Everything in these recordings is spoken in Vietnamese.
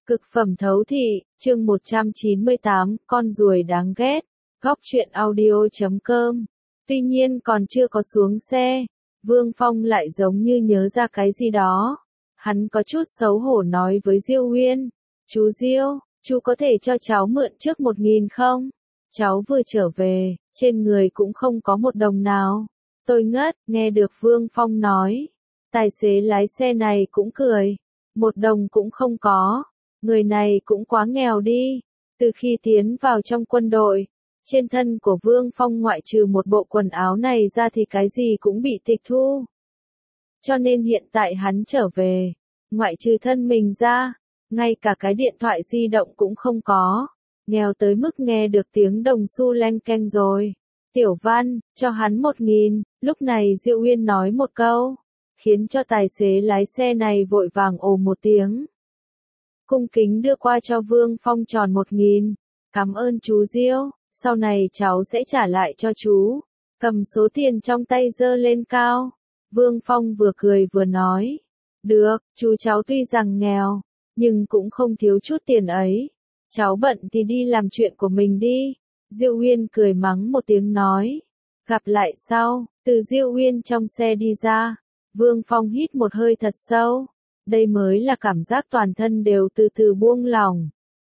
Cực phẩm thấu thị, chương 198, con ruồi đáng ghét, góc truyện audio.com. Tuy nhiên còn chưa có xuống xe, Vương Phong lại giống như nhớ ra cái gì đó. Hắn có chút xấu hổ nói với Diêu Huyên, chú Diêu, chú có thể cho cháu mượn trước 1.000 không? Cháu vừa trở về, trên người cũng không có một đồng nào. Tôi ngất, nghe được Vương Phong nói. Tài xế lái xe này cũng cười, 1 đồng cũng không có. Người này cũng quá nghèo đi. Từ khi tiến vào trong quân đội, trên thân của Vương Phong ngoại trừ một bộ quần áo này ra thì cái gì cũng bị tịch thu. Cho nên hiện tại hắn trở về, ngoại trừ thân mình ra, ngay cả cái điện thoại di động cũng không có. Nghèo tới mức nghe được tiếng đồng xu leng keng rồi. Tiểu Văn, cho hắn 1.000, lúc này Diệu Uyên nói một câu, khiến cho tài xế lái xe này vội vàng ồ một tiếng. Cung kính đưa qua cho Vương Phong tròn 1.000, cảm ơn chú Diêu, sau này cháu sẽ trả lại cho chú. Cầm số tiền trong tay giơ lên cao, Vương Phong vừa cười vừa nói, được, chú cháu tuy rằng nghèo, nhưng cũng không thiếu chút tiền ấy. Cháu bận thì đi làm chuyện của mình đi. Diêu Uyên cười mắng một tiếng nói, gặp lại sau. Từ Diêu Uyên trong xe đi ra, Vương Phong hít một hơi thật sâu. Đây mới là cảm giác toàn thân đều từ từ buông lỏng.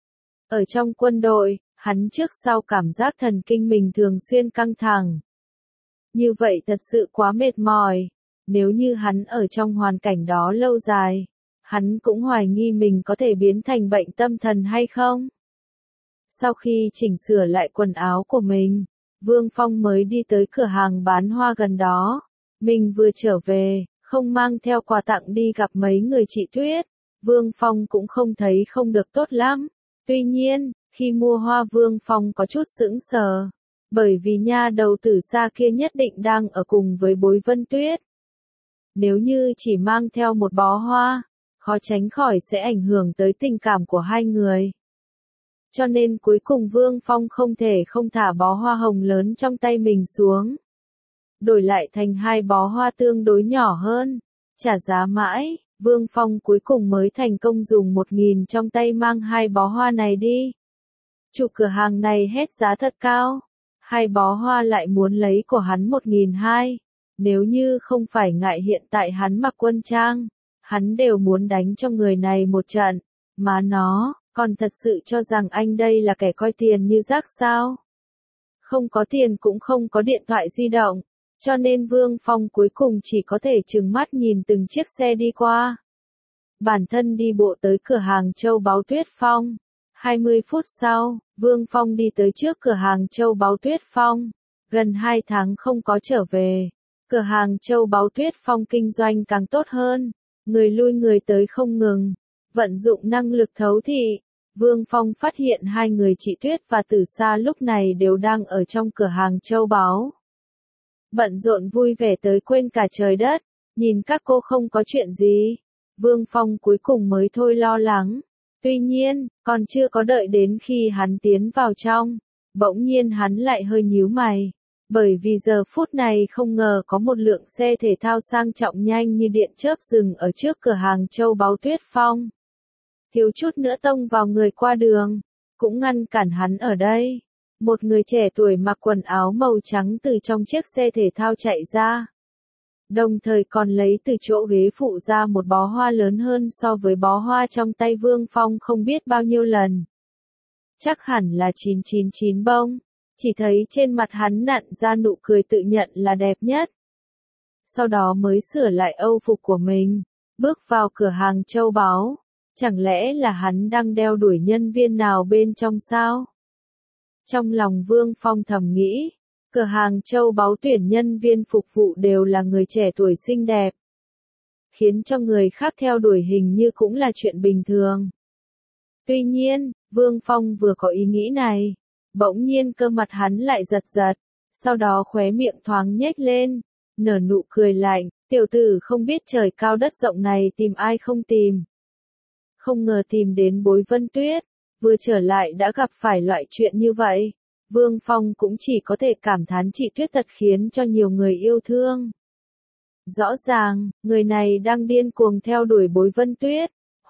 Ở trong quân đội, hắn trước sau cảm giác thần kinh mình thường xuyên căng thẳng. Như vậy thật sự quá mệt mỏi. Nếu như hắn ở trong hoàn cảnh đó lâu dài, hắn cũng hoài nghi mình có thể biến thành bệnh tâm thần hay không. Sau khi chỉnh sửa lại quần áo của mình, Vương Phong mới đi tới cửa hàng bán hoa gần đó. Mình vừa trở về, không mang theo quà tặng đi gặp mấy người chị Tuyết. Vương Phong cũng không thấy không được tốt lắm. Tuy nhiên, khi mua hoa Vương Phong có chút sững sờ. Bởi vì nha đầu tử xa kia nhất định đang ở cùng với Bối Vân Tuyết. Nếu như chỉ mang theo một bó hoa, khó tránh khỏi sẽ ảnh hưởng tới tình cảm của hai người. Cho nên cuối cùng Vương Phong không thể không thả bó hoa hồng lớn trong tay mình xuống. Đổi lại thành 2 bó hoa tương đối nhỏ hơn. Trả giá mãi, Vương Phong cuối cùng mới thành công dùng 1.000 trong tay mang 2 bó hoa này đi. Chủ cửa hàng này hét giá thật cao. 2 bó hoa lại muốn lấy của hắn 1.200. Nếu như không phải ngại hiện tại hắn mặc quân trang, hắn đều muốn đánh cho người này một trận. Mà nó, còn thật sự cho rằng anh đây là kẻ coi tiền như rác sao? Không có tiền cũng không có điện thoại di động. Cho nên Vương Phong cuối cùng chỉ có thể trừng mắt nhìn từng chiếc xe đi qua. Bản thân đi bộ tới cửa hàng châu báu Tuyết Phong. 20 phút sau, Vương Phong đi tới trước cửa hàng châu báu Tuyết Phong. Gần 2 tháng không có trở về. Cửa hàng châu báu Tuyết Phong kinh doanh càng tốt hơn. Người lui người tới không ngừng. Vận dụng năng lực thấu thị. Vương Phong phát hiện 2 người chị Tuyết và Tử Sa lúc này đều đang ở trong cửa hàng châu báu. Bận rộn vui vẻ tới quên cả trời đất, nhìn các cô không có chuyện gì. Vương Phong cuối cùng mới thôi lo lắng. Tuy nhiên, còn chưa có đợi đến khi hắn tiến vào trong, bỗng nhiên hắn lại hơi nhíu mày. Bởi vì giờ phút này không ngờ có một lượng xe thể thao sang trọng nhanh như điện chớp dừng ở trước cửa hàng châu báu Tuyết Phong. Thiếu chút nữa tông vào người qua đường, cũng ngăn cản hắn ở đây. Một người trẻ tuổi mặc quần áo màu trắng từ trong chiếc xe thể thao chạy ra. Đồng thời còn lấy từ chỗ ghế phụ ra một bó hoa lớn hơn so với bó hoa trong tay Vương Phong không biết bao nhiêu lần. Chắc hẳn là 999 bông. Chỉ thấy trên mặt hắn nặn ra nụ cười tự nhận là đẹp nhất. Sau đó mới sửa lại âu phục của mình, bước vào cửa hàng châu báu. Chẳng lẽ là hắn đang đeo đuổi nhân viên nào bên trong sao? Trong lòng Vương Phong thầm nghĩ, cửa hàng châu báu tuyển nhân viên phục vụ đều là người trẻ tuổi xinh đẹp. Khiến cho người khác theo đuổi hình như cũng là chuyện bình thường. Tuy nhiên, Vương Phong vừa có ý nghĩ này, bỗng nhiên cơ mặt hắn lại giật giật, sau đó khóe miệng thoáng nhếch lên, nở nụ cười lạnh, tiểu tử không biết trời cao đất rộng này tìm ai không tìm. Không ngờ tìm đến Bối Vân Tuyết, vừa trở lại đã gặp phải loại chuyện như vậy. Vương Phong cũng chỉ có thể cảm thán chị Tuyết thật khiến cho nhiều người yêu thương. Rõ ràng, người này đang điên cuồng theo đuổi Bối Vân Tuyết,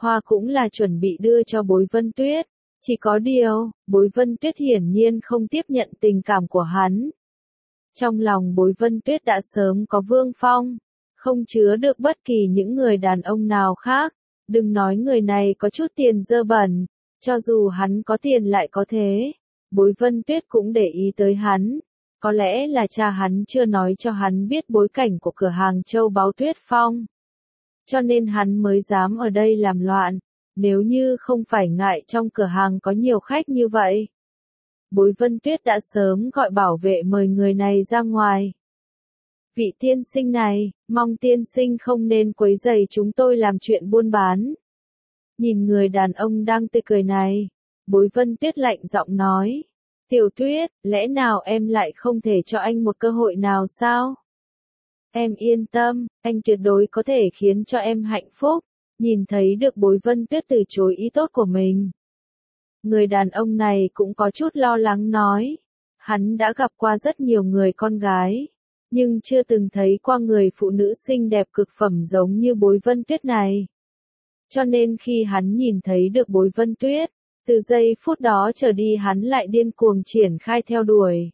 hoa cũng là chuẩn bị đưa cho Bối Vân Tuyết. Chỉ có điều, Bối Vân Tuyết hiển nhiên không tiếp nhận tình cảm của hắn. Trong lòng Bối Vân Tuyết đã sớm có Vương Phong, không chứa được bất kỳ những người đàn ông nào khác. Đừng nói người này có chút tiền dơ bẩn, cho dù hắn có tiền lại có thế. Bối Vân Tuyết cũng để ý tới hắn. Có lẽ là cha hắn chưa nói cho hắn biết bối cảnh của cửa hàng châu báu Tuyết Phong. Cho nên hắn mới dám ở đây làm loạn. Nếu như không phải ngại trong cửa hàng có nhiều khách như vậy, Bối Vân Tuyết đã sớm gọi bảo vệ mời người này ra ngoài. Vị tiên sinh này, mong tiên sinh không nên quấy rầy chúng tôi làm chuyện buôn bán. Nhìn người đàn ông đang tươi cười này, Bối Vân Tuyết lạnh giọng nói. Tiểu Tuyết, lẽ nào em lại không thể cho anh một cơ hội nào sao? Em yên tâm, anh tuyệt đối có thể khiến cho em hạnh phúc. Nhìn thấy được Bối Vân Tuyết từ chối ý tốt của mình, người đàn ông này cũng có chút lo lắng nói. Hắn đã gặp qua rất nhiều người con gái, nhưng chưa từng thấy qua người phụ nữ xinh đẹp cực phẩm giống như Bối Vân Tuyết này. Cho nên khi hắn nhìn thấy được Bối Vân Tuyết, từ giây phút đó trở đi hắn lại điên cuồng triển khai theo đuổi.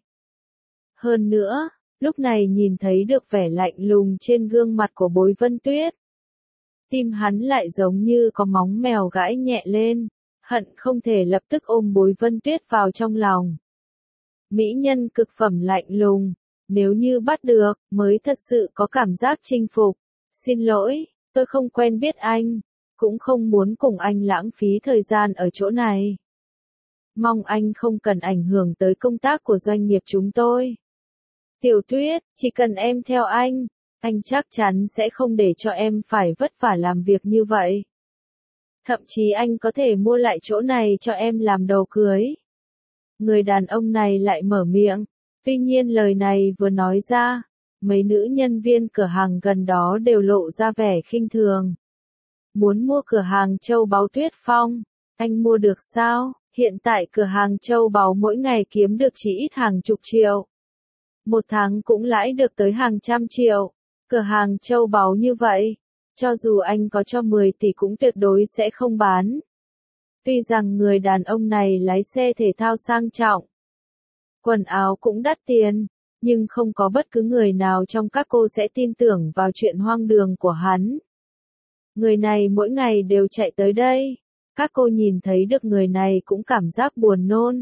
Hơn nữa, lúc này nhìn thấy được vẻ lạnh lùng trên gương mặt của Bối Vân Tuyết, tim hắn lại giống như có móng mèo gãi nhẹ lên, hận không thể lập tức ôm Bối Vân Tuyết vào trong lòng. Mỹ nhân cực phẩm lạnh lùng, nếu như bắt được, mới thật sự có cảm giác chinh phục. Xin lỗi, tôi không quen biết anh, cũng không muốn cùng anh lãng phí thời gian ở chỗ này. Mong anh không cần ảnh hưởng tới công tác của doanh nghiệp chúng tôi. Tiểu Tuyết, chỉ cần em theo anh chắc chắn sẽ không để cho em phải vất vả làm việc như vậy. Thậm chí anh có thể mua lại chỗ này cho em làm đồ cưới. Người đàn ông này lại mở miệng. Tuy nhiên lời này vừa nói ra, mấy nữ nhân viên cửa hàng gần đó đều lộ ra vẻ khinh thường. Muốn mua cửa hàng châu báu Tuyết Phong, anh mua được sao? Hiện tại cửa hàng châu báu mỗi ngày kiếm được chỉ ít hàng chục triệu. Một tháng cũng lãi được tới hàng trăm triệu. Cửa hàng châu báu như vậy, cho dù anh có cho 10 tỷ cũng tuyệt đối sẽ không bán. Tuy rằng người đàn ông này lái xe thể thao sang trọng, quần áo cũng đắt tiền, nhưng không có bất cứ người nào trong các cô sẽ tin tưởng vào chuyện hoang đường của hắn. Người này mỗi ngày đều chạy tới đây, các cô nhìn thấy được người này cũng cảm giác buồn nôn.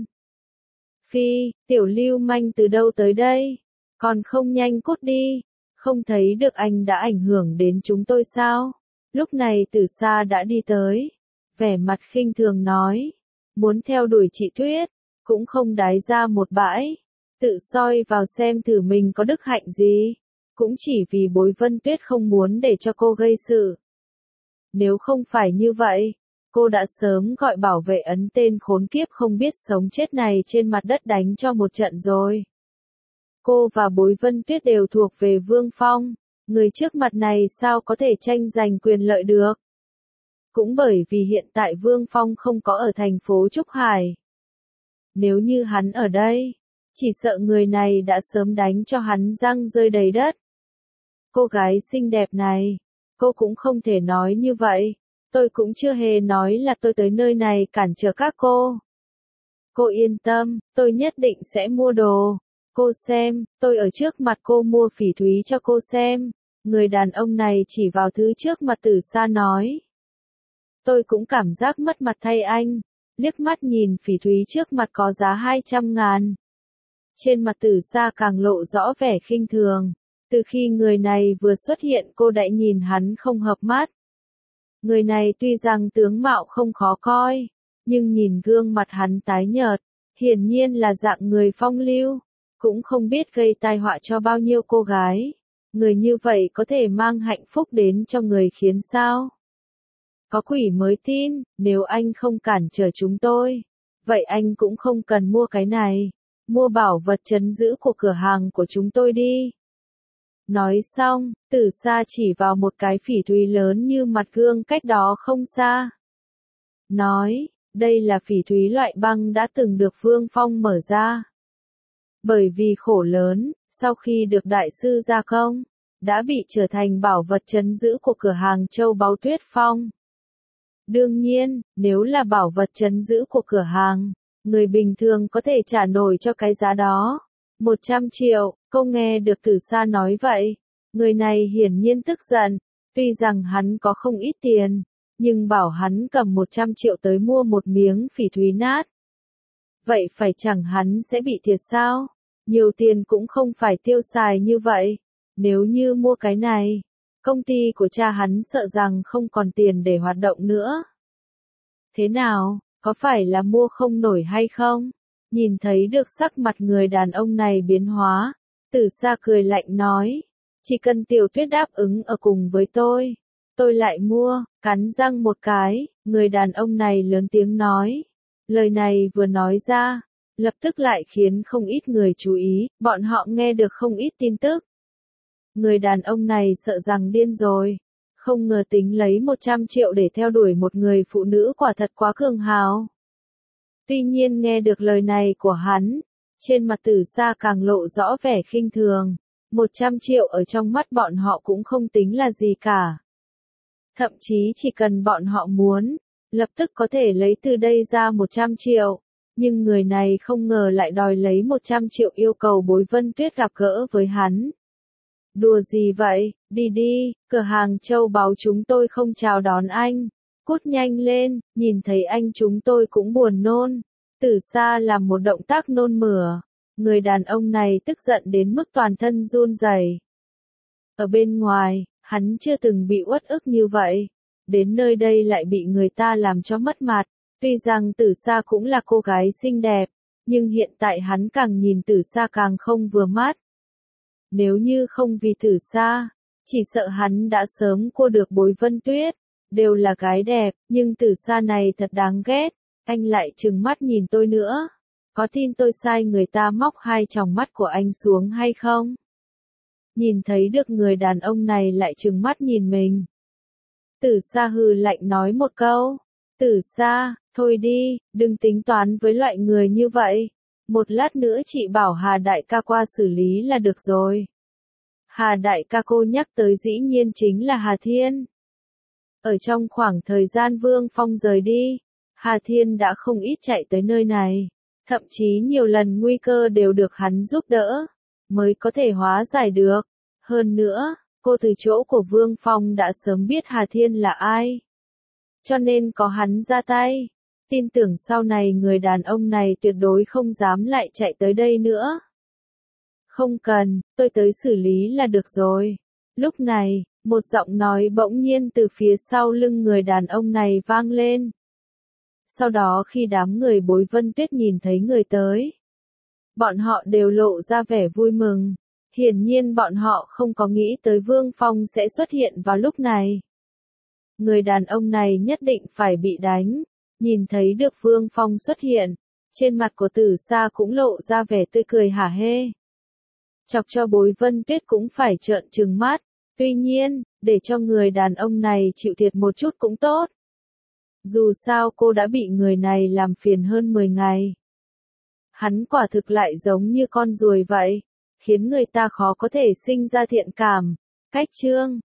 Phi, tiểu lưu manh từ đâu tới đây? Còn không nhanh cút đi, không thấy được anh đã ảnh hưởng đến chúng tôi sao? Lúc này Từ Sa đã đi tới, vẻ mặt khinh thường nói, muốn theo đuổi chị Tuyết, cũng không đái ra một bãi, tự soi vào xem thử mình có đức hạnh gì, cũng chỉ vì Bối Vân Tuyết không muốn để cho cô gây sự. Nếu không phải như vậy, cô đã sớm gọi bảo vệ ấn tên khốn kiếp không biết sống chết này trên mặt đất đánh cho một trận rồi. Cô và Bối Vân Tuyết đều thuộc về Vương Phong, người trước mặt này sao có thể tranh giành quyền lợi được. Cũng bởi vì hiện tại Vương Phong không có ở thành phố Trúc Hải. Nếu như hắn ở đây, chỉ sợ người này đã sớm đánh cho hắn răng rơi đầy đất. Cô gái xinh đẹp này, cô cũng không thể nói như vậy, tôi cũng chưa hề nói là tôi tới nơi này cản trở các cô. Cô yên tâm, tôi nhất định sẽ mua đồ. Cô xem, tôi ở trước mặt cô mua phỉ thúy cho cô xem. Người đàn ông này chỉ vào thứ trước mặt Từ Sa nói. Tôi cũng cảm giác mất mặt thay anh, liếc mắt nhìn phỉ thúy trước mặt có giá 200.000. Trên mặt Từ Sa càng lộ rõ vẻ khinh thường. Từ khi người này vừa xuất hiện cô đã nhìn hắn không hợp mắt. Người này tuy rằng tướng mạo không khó coi, nhưng nhìn gương mặt hắn tái nhợt, hiển nhiên là dạng người phong lưu, cũng không biết gây tai họa cho bao nhiêu cô gái. Người như vậy có thể mang hạnh phúc đến cho người khiến sao? Có quỷ mới tin, nếu anh không cản trở chúng tôi, vậy anh cũng không cần mua cái này, mua bảo vật trấn giữ của cửa hàng của chúng tôi đi. Nói xong, Từ Sa chỉ vào một cái phỉ thúy lớn như mặt gương cách đó không xa. Nói, đây là phỉ thúy loại băng đã từng được Vương Phong mở ra. Bởi vì khổ lớn, sau khi được đại sư gia công, đã bị trở thành bảo vật trấn giữ của cửa hàng châu báu Tuyết Phong. Đương nhiên, nếu là bảo vật trấn giữ của cửa hàng, người bình thường có thể trả nổi cho cái giá đó. 100 triệu, cô nghe được Tử Sa nói vậy. Người này hiển nhiên tức giận, tuy rằng hắn có không ít tiền, nhưng bảo hắn cầm 100 triệu tới mua một miếng phỉ thúy nát. Vậy phải chẳng hắn sẽ bị thiệt sao? Nhiều tiền cũng không phải tiêu xài như vậy. Nếu như mua cái này, công ty của cha hắn sợ rằng không còn tiền để hoạt động nữa. Thế nào, có phải là mua không nổi hay không? Nhìn thấy được sắc mặt người đàn ông này biến hóa, Tử Sa cười lạnh nói, chỉ cần Tiểu Tuyết đáp ứng ở cùng với tôi lại mua. Cắn răng một cái, người đàn ông này lớn tiếng nói. Lời này vừa nói ra, lập tức lại khiến không ít người chú ý, bọn họ nghe được không ít tin tức. Người đàn ông này sợ rằng điên rồi, không ngờ tính lấy 100 triệu để theo đuổi một người phụ nữ quả thật quá cường hào. Tuy nhiên nghe được lời này của hắn, trên mặt Tử Sa càng lộ rõ vẻ khinh thường, 100 triệu ở trong mắt bọn họ cũng không tính là gì cả. Thậm chí chỉ cần bọn họ muốn, lập tức có thể lấy từ đây ra 100 triệu, nhưng người này không ngờ lại đòi lấy 100 triệu yêu cầu Bối Vân Tuyết gặp gỡ với hắn. Đùa gì vậy, đi đi, cửa hàng châu báu chúng tôi không chào đón anh, cút nhanh lên, nhìn thấy anh chúng tôi cũng buồn nôn. Tử Sa làm một động tác nôn mửa, người đàn ông này tức giận đến mức toàn thân run rẩy. Ở bên ngoài, hắn chưa từng bị uất ức như vậy, đến nơi đây lại bị người ta làm cho mất mặt. Tuy rằng Tử Sa cũng là cô gái xinh đẹp, nhưng hiện tại hắn càng nhìn Tử Sa càng không vừa mắt. Nếu như không vì Tử Sa, chỉ sợ hắn đã sớm cua được Bối Vân Tuyết. Đều là gái đẹp, nhưng Tử Sa này thật đáng ghét. Anh lại trừng mắt nhìn tôi nữa. Có tin tôi sai người ta móc hai tròng mắt của anh xuống hay không? Nhìn thấy được người đàn ông này lại trừng mắt nhìn mình. Tử Sa hừ lạnh nói một câu. Tử Sa, thôi đi, đừng tính toán với loại người như vậy. Một lát nữa chị bảo Hà đại ca qua xử lý là được rồi. Hà đại ca cô nhắc tới dĩ nhiên chính là Hà Thiên. Ở trong khoảng thời gian Vương Phong rời đi, Hà Thiên đã không ít chạy tới nơi này. Thậm chí nhiều lần nguy cơ đều được hắn giúp đỡ, mới có thể hóa giải được. Hơn nữa, cô từ chỗ của Vương Phong đã sớm biết Hà Thiên là ai. Cho nên có hắn ra tay, tin tưởng sau này người đàn ông này tuyệt đối không dám lại chạy tới đây nữa. Không cần, tôi tới xử lý là được rồi. Lúc này, một giọng nói bỗng nhiên từ phía sau lưng người đàn ông này vang lên. Sau đó khi đám người Bối Vân Tuyết nhìn thấy người tới, bọn họ đều lộ ra vẻ vui mừng. Hiển nhiên bọn họ không có nghĩ tới Vương Phong sẽ xuất hiện vào lúc này. Người đàn ông này nhất định phải bị đánh. Nhìn thấy được Vương Phong xuất hiện, trên mặt của Tử Sa cũng lộ ra vẻ tươi cười hả hê. Chọc cho Bối Vân Tuyết cũng phải trợn trừng mắt. Tuy nhiên, để cho người đàn ông này chịu thiệt một chút cũng tốt. Dù sao cô đã bị người này làm phiền hơn 10 ngày. Hắn quả thực lại giống như con ruồi vậy, khiến người ta khó có thể sinh ra thiện cảm. Cách chương